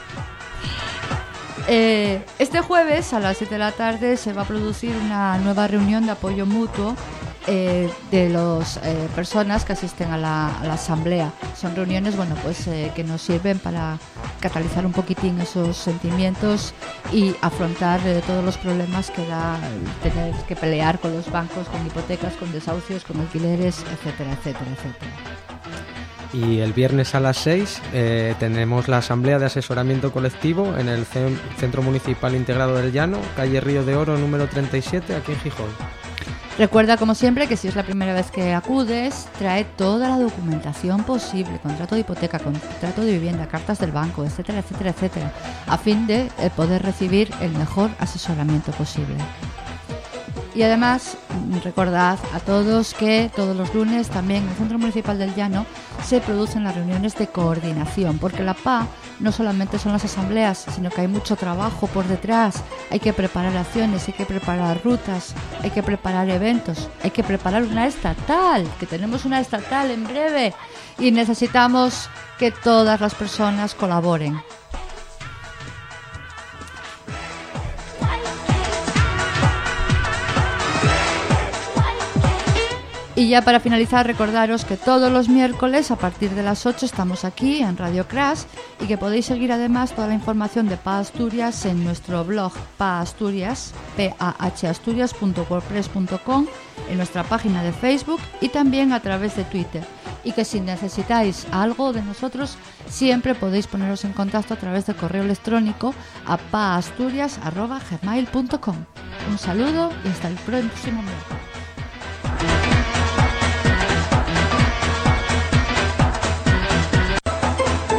Este jueves a las 7 de la tarde se va a producir una nueva reunión de apoyo mutuo de las personas que asisten a la asamblea. Son reuniones, bueno, pues que nos sirven para catalizar un poquitín esos sentimientos y afrontar todos los problemas que da tener que pelear con los bancos, con hipotecas, con desahucios, con alquileres, etcétera, etcétera, etcétera. Y el viernes a las 6 tenemos la asamblea de asesoramiento colectivo en el Centro Municipal Integrado del Llano, calle Río de Oro número 37, aquí en Gijón. Recuerda, como siempre, que si es la primera vez que acudes, trae toda la documentación posible, contrato de hipoteca, contrato de vivienda, cartas del banco, etcétera, etcétera, etcétera, a fin de poder recibir el mejor asesoramiento posible. Y además, recordad a todos que todos los lunes también en el Centro Municipal del Llano se producen las reuniones de coordinación, porque la PA no solamente son las asambleas, sino que hay mucho trabajo por detrás. Hay que preparar acciones, hay que preparar rutas, hay que preparar eventos, hay que preparar una estatal, que tenemos una estatal en breve y necesitamos que todas las personas colaboren. Y ya para finalizar, recordaros que todos los miércoles a partir de las 8 estamos aquí en Radio Crash y que podéis seguir además toda la información de PA Asturias en nuestro blog pahasturias.wordpress.com, en nuestra página de Facebook y también a través de Twitter. Y que si necesitáis algo de nosotros, siempre podéis poneros en contacto a través de correo electrónico a pahasturias@gmail.com. Un saludo y hasta el próximo miércoles.